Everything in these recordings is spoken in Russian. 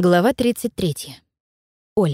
Глава 33. Оля.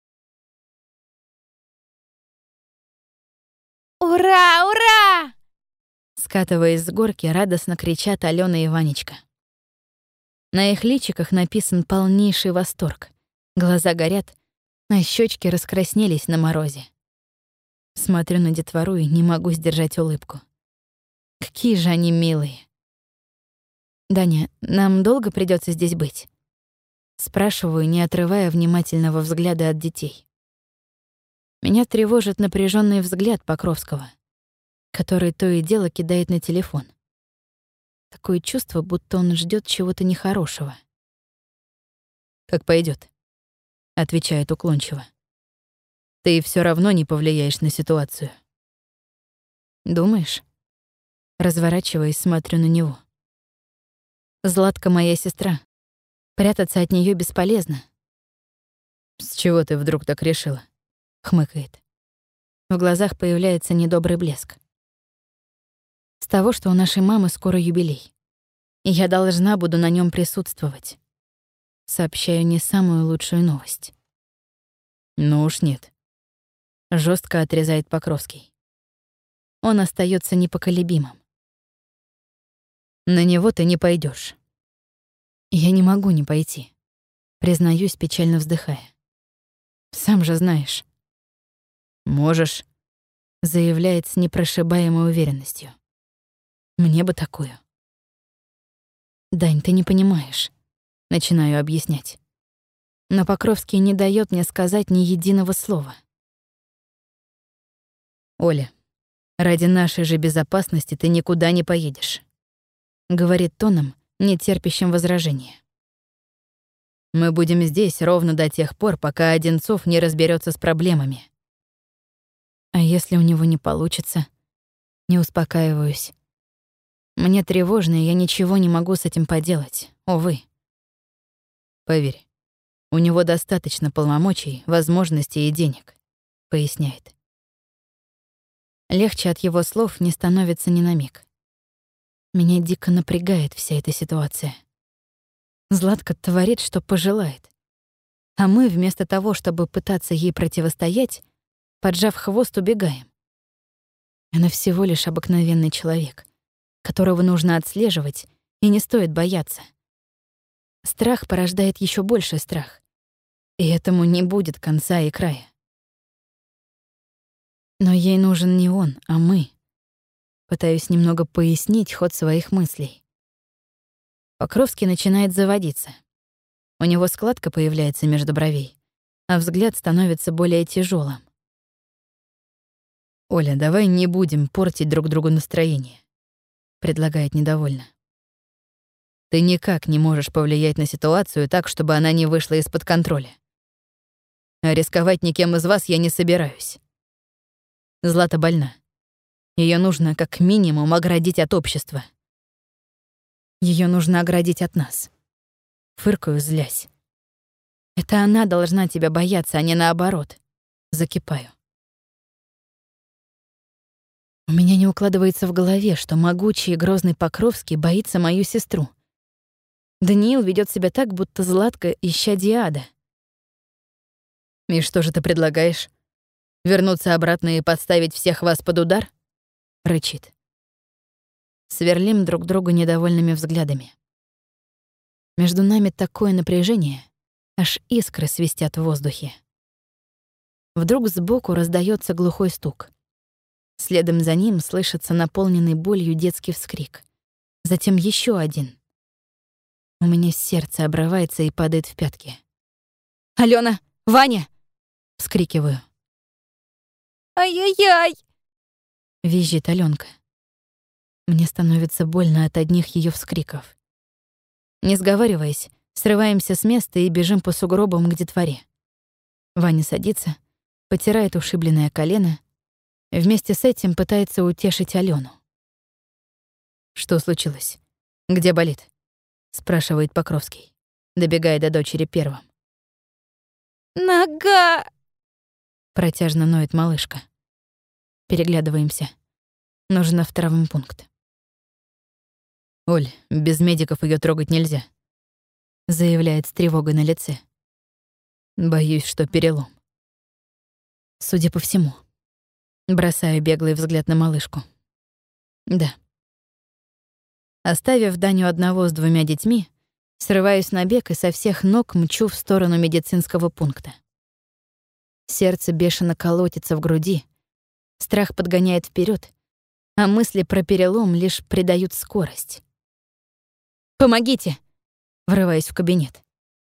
«Ура! Ура!» Скатываясь с горки, радостно кричат Алёна и Ванечка. На их личиках написан полнейший восторг. Глаза горят, а щёчки раскраснелись на морозе. Смотрю на детвору и не могу сдержать улыбку. Какие же они милые. «Даня, нам долго придётся здесь быть?» Спрашиваю, не отрывая внимательного взгляда от детей. Меня тревожит напряженный взгляд Покровского, который то и дело кидает на телефон. Такое чувство, будто он ждет чего-то нехорошего. «Как пойдет, отвечает уклончиво. «Ты все равно не повлияешь на ситуацию». «Думаешь?» Разворачиваясь, смотрю на него. Златка моя сестра. Прятаться от нее бесполезно. «С чего ты вдруг так решила?» — хмыкает. В глазах появляется недобрый блеск. «С того, что у нашей мамы скоро юбилей. И я должна буду на нем присутствовать. Сообщаю не самую лучшую новость». «Ну уж нет», — жестко отрезает Покровский. Он остается непоколебимым. «На него ты не пойдешь. Я не могу не пойти», — признаюсь, печально вздыхая. «Сам же знаешь». «Можешь», — заявляет с непрошибаемой уверенностью. «Мне бы такую». «Дань, ты не понимаешь», — начинаю объяснять. Но Покровский не даёт мне сказать ни единого слова. «Оля, ради нашей же безопасности ты никуда не поедешь», — говорит тоном, не терпящим возражения. «Мы будем здесь ровно до тех пор, пока Одинцов не разберется с проблемами». А если у него не получится? Не успокаиваюсь. Мне тревожно, и я ничего не могу с этим поделать, увы. «Поверь, у него достаточно полномочий, возможностей и денег», — поясняет. Легче от его слов не становится ни на миг. Меня дико напрягает вся эта ситуация. Златка творит, что пожелает. А мы, вместо того, чтобы пытаться ей противостоять, поджав хвост, убегаем. Она всего лишь обыкновенный человек, которого нужно отслеживать, и не стоит бояться. Страх порождает еще больше страх, и этому не будет конца и края. Но ей нужен не он, а мы. Пытаюсь немного пояснить ход своих мыслей. Покровский начинает заводиться. У него складка появляется между бровей, а взгляд становится более тяжелым. «Оля, давай не будем портить друг другу настроение», — предлагает недовольно. «Ты никак не можешь повлиять на ситуацию так, чтобы она не вышла из-под контроля. А рисковать никем из вас я не собираюсь. Злата больна. Ее нужно как минимум оградить от общества. Ее нужно оградить от нас». Фыркаю, злясь. «Это она должна тебя бояться, а не наоборот». Закипаю. У меня не укладывается в голове, что могучий и грозный Покровский боится мою сестру. Даниил ведет себя так, будто Златка исчадие ада. «И что же ты предлагаешь? Вернуться обратно и подставить всех вас под удар?» — рычит. Сверлим друг друга недовольными взглядами. Между нами такое напряжение, аж искры свистят в воздухе. Вдруг сбоку раздается глухой стук. Следом за ним слышится наполненный болью детский вскрик. Затем еще один. У меня сердце обрывается и падает в пятки. «Алёна! Ваня!» — вскрикиваю. «Ай-яй-яй!» — визжит Алёнка. Мне становится больно от одних её вскриков. Не сговариваясь, срываемся с места и бежим по сугробам к детворе. Ваня садится, потирает ушибленное колено, вместе с этим пытается утешить Алёну. «Что случилось? Где болит?» — спрашивает Покровский, добегая до дочери первым. «Нога!» — протяжно ноет малышка. Переглядываемся. Нужен в травмпункт. «Оль, без медиков её трогать нельзя. заявляет с тревогой на лице. Боюсь, что перелом. Судя по всему. Бросаю беглый взгляд на малышку. Да. Оставив Даню одного с 2 детьми, срываюсь на бег и со всех ног мчу в сторону медицинского пункта. Сердце бешено колотится в груди, страх подгоняет вперед, а мысли про перелом лишь придают скорость. «Помогите!» — врываюсь в кабинет.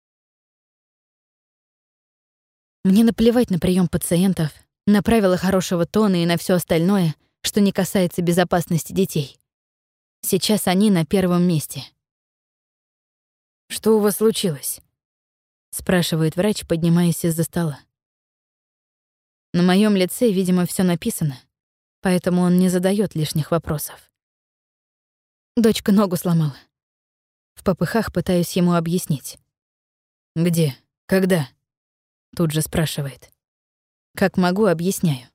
Мне наплевать на прием пациентов, на правила хорошего тона и на все остальное, что не касается безопасности детей. Сейчас они на первом месте. «Что у вас случилось?» — спрашивает врач, поднимаясь из-за стола. На моем лице, видимо, все написано, поэтому он не задает лишних вопросов. Дочка ногу сломала. В попыхах пытаюсь ему объяснить. «Где? Когда?» — тут же спрашивает. Как могу, объясняю.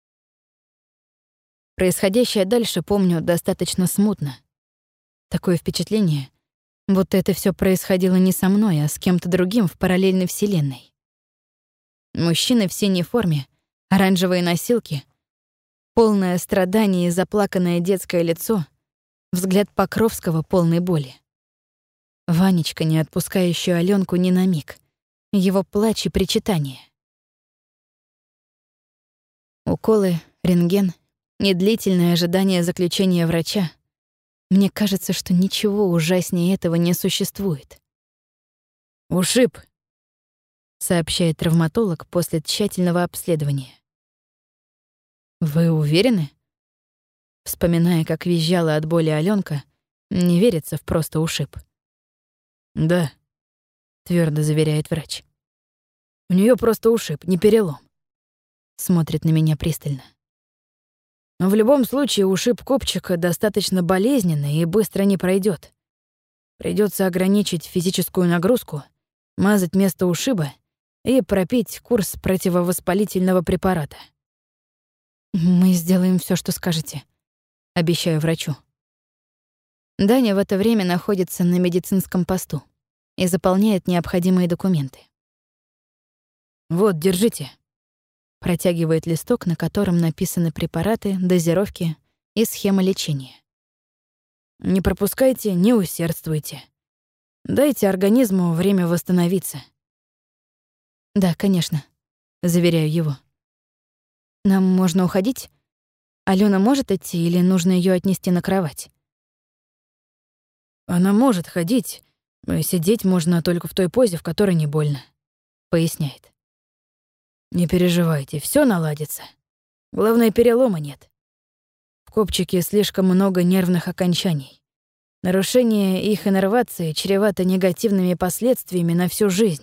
Происходящее дальше помню достаточно смутно. Такое впечатление, будто это все происходило не со мной, а с кем-то другим в параллельной вселенной. Мужчины в синей форме, оранжевые носилки, полное страдание и заплаканное детское лицо, взгляд Покровского полной боли. Ванечка, не отпускающая Алёнку ни на миг, его плач и причитание. Уколы, рентген, недлительное ожидание заключения врача. Мне кажется, что ничего ужаснее этого не существует. «Ушиб», — сообщает травматолог после тщательного обследования. «Вы уверены?» Вспоминая, как визжала от боли Алёнка, не верится в просто ушиб. «Да», — твёрдо заверяет врач. «У неё просто ушиб, не перелом». Смотрит на меня пристально. Но в любом случае ушиб копчика достаточно болезненный и быстро не пройдет. Придется ограничить физическую нагрузку, мазать место ушиба и пропить курс противовоспалительного препарата. «Мы сделаем все, что скажете», — обещаю врачу. Даня в это время находится на медицинском посту и заполняет необходимые документы. «Вот, держите», — протягивает листок, на котором написаны препараты, дозировки и схема лечения. «Не пропускайте, не усердствуйте. Дайте организму время восстановиться». «Да, конечно», — заверяю его. «Нам можно уходить? Алена может идти или нужно ее отнести на кровать?» «Она может ходить, но сидеть можно только в той позе, в которой не больно», — поясняет. «Не переживайте, все наладится. Главное, перелома нет. В копчике слишком много нервных окончаний. Нарушение их иннервации чревато негативными последствиями на всю жизнь».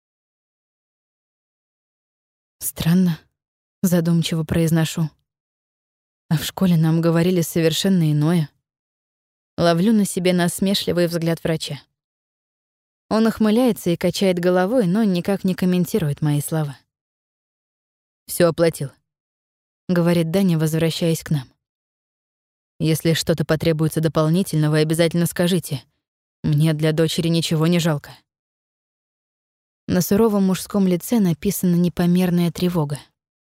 «Странно», — задумчиво произношу. «А в школе нам говорили совершенно иное». Ловлю на себе насмешливый взгляд врача. Он ухмыляется и качает головой, но никак не комментирует мои слова. «Всё оплатил», — говорит Даня, возвращаясь к нам. «Если что-то потребуется дополнительно, вы обязательно скажите. Мне для дочери ничего не жалко». На суровом мужском лице написана непомерная тревога.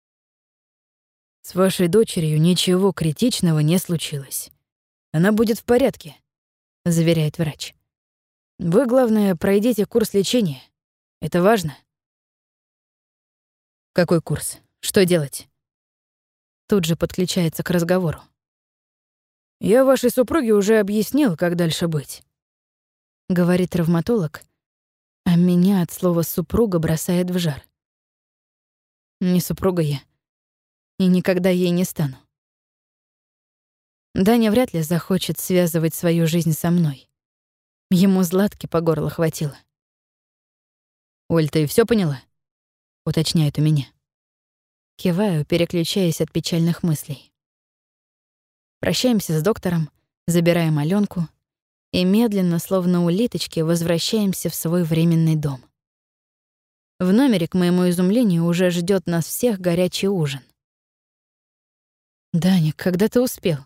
«С вашей дочерью ничего критичного не случилось. Она будет в порядке», — заверяет врач. «Вы, главное, пройдите курс лечения. Это важно». «Какой курс? Что делать?» Тут же подключается к разговору. «Я вашей супруге уже объяснил, как дальше быть», — говорит травматолог, а меня от слова «супруга» бросает в жар. Не супруга я, и никогда ей не стану. Даня вряд ли захочет связывать свою жизнь со мной. Ему Златки по горло хватило. «Оль, ты всё поняла?» — уточняет у меня. Киваю, переключаясь от печальных мыслей. Прощаемся с доктором, забираем Алёнку и медленно, словно улиточки, возвращаемся в свой временный дом. В номере, к моему изумлению, уже ждёт нас всех горячий ужин. «Даня, когда ты успел?»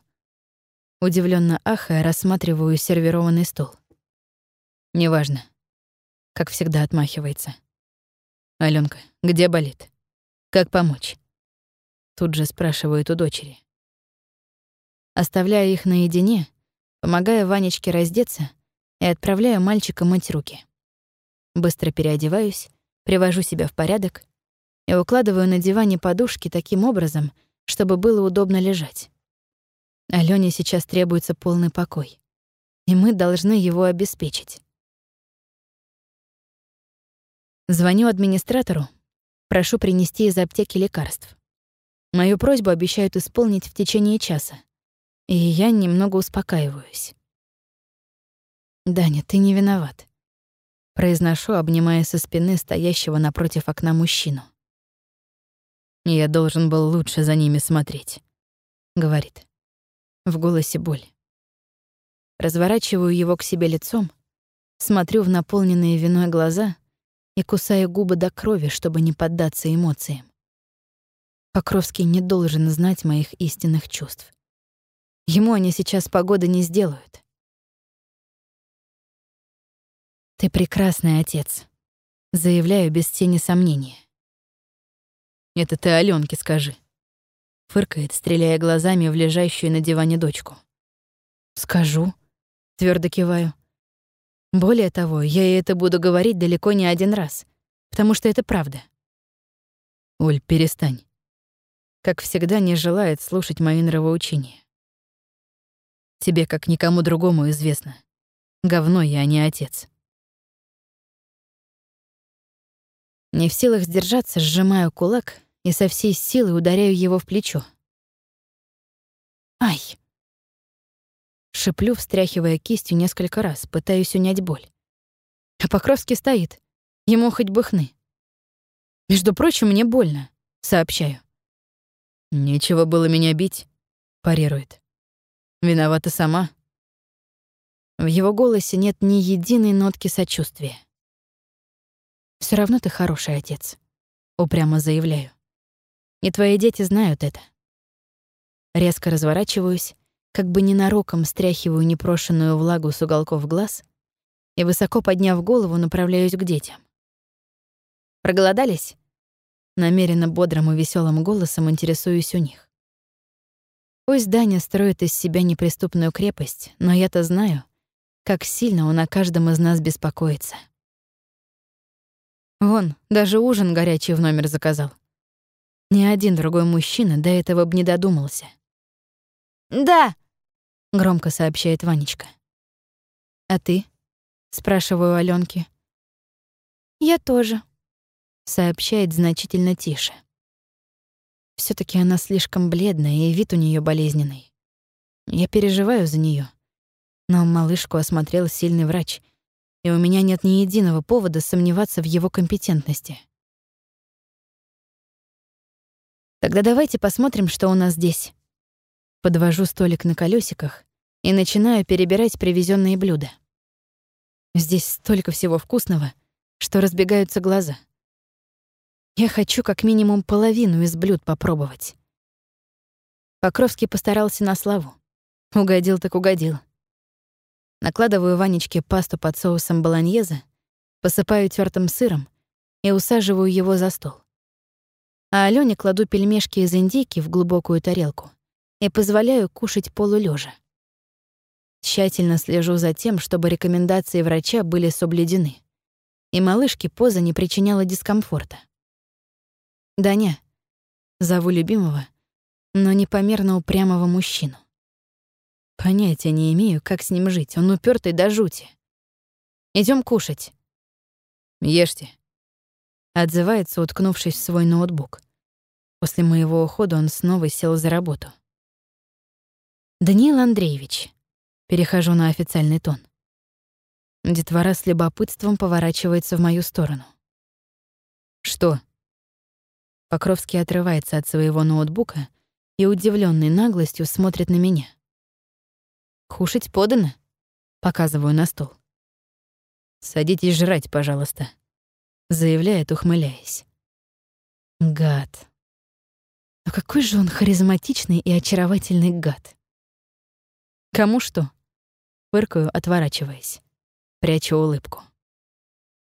Удивлённо ахая, рассматриваю сервированный стол. «Неважно. как всегда отмахивается. «Алёнка, где болит? Как помочь?» Тут же спрашивают у дочери. Оставляю их наедине, помогаю Ванечке раздеться и отправляю мальчика мыть руки. Быстро переодеваюсь, привожу себя в порядок и укладываю на диване подушки таким образом, чтобы было удобно лежать. Алёне сейчас требуется полный покой, и мы должны его обеспечить. Звоню администратору, прошу принести из аптеки лекарств. Мою просьбу обещают исполнить в течение часа, и я немного успокаиваюсь. «Даня, ты не виноват», — произношу, обнимая со спины стоящего напротив окна мужчину. «Я должен был лучше за ними смотреть», — говорит. В голосе боль. Разворачиваю его к себе лицом, смотрю в наполненные виной глаза и кусаю губы до крови, чтобы не поддаться эмоциям. Покровский не должен знать моих истинных чувств. Ему они сейчас погоды не сделают. «Ты прекрасный отец», — заявляю без тени сомнения. «Это ты Алёнке скажи», — фыркает, стреляя глазами в лежащую на диване дочку. «Скажу», — твёрдо киваю. Более того, я ей это буду говорить далеко не один раз, потому что это правда. «Оль, перестань». Как всегда, не желает слушать мои нравоучения. Тебе, как никому другому, известно. Говно я, а не отец. Не в силах сдержаться, сжимаю кулак и со всей силы ударяю его в плечо. «Ай!» Шиплю, встряхивая кистью несколько раз, пытаюсь унять боль. А Покровский стоит. Ему хоть бы хны. «Между прочим, мне больно», — сообщаю. «Нечего было меня бить», — парирует. «Виновата сама». В его голосе нет ни единой нотки сочувствия. «Всё равно ты хороший отец», — упрямо заявляю. «И твои дети знают это». Резко разворачиваюсь, как бы ненароком стряхиваю непрошенную влагу с уголков глаз и, высоко подняв голову, направляюсь к детям. «Проголодались?» Намеренно бодрым и веселым голосом интересуюсь у них. Пусть Даня строит из себя неприступную крепость, но я-то знаю, как сильно он о каждом из нас беспокоится. Вон, даже ужин горячий в номер заказал. Ни один другой мужчина до этого бы не додумался. Да, — громко сообщает Ванечка. «А ты?» — спрашиваю Алёнки. я тоже. Сообщает значительно тише. Всё-таки она слишком бледная, и вид у неё болезненный. Я переживаю за неё, но малышку осмотрел сильный врач, и у меня нет ни единого повода сомневаться в его компетентности. Тогда давайте посмотрим, что у нас здесь. Подвожу столик на колёсиках и начинаю перебирать привезённые блюда. Здесь столько всего вкусного, что разбегаются глаза. Я хочу как минимум половину из блюд попробовать. Покровский постарался на славу. Угодил так угодил. Накладываю Ванечке пасту под соусом болоньезе, посыпаю тёртым сыром и усаживаю его за стол. А Алёне кладу пельмешки из индейки в глубокую тарелку и позволяю кушать полулёжа. Тщательно слежу за тем, чтобы рекомендации врача были соблюдены, и малышке поза не причиняла дискомфорта. «Даня», — зову любимого, но непомерно упрямого мужчину. Понятия не имею, как с ним жить, он упертый до жути. «Идём кушать». «Ешьте», — отзывается, уткнувшись в свой ноутбук. После моего ухода он снова сел за работу. «Даниил Андреевич», — перехожу на официальный тон. Детвора с любопытством поворачивается в мою сторону. «Что?» Покровский отрывается от своего ноутбука и, удивлённый наглостью, смотрит на меня. «Кушать подано?» — показываю на стол. «Садитесь жрать, пожалуйста», — заявляет, ухмыляясь. Гад. Но какой же он харизматичный и очаровательный гад. «Кому что?» — фыркаю, отворачиваясь. Прячу улыбку.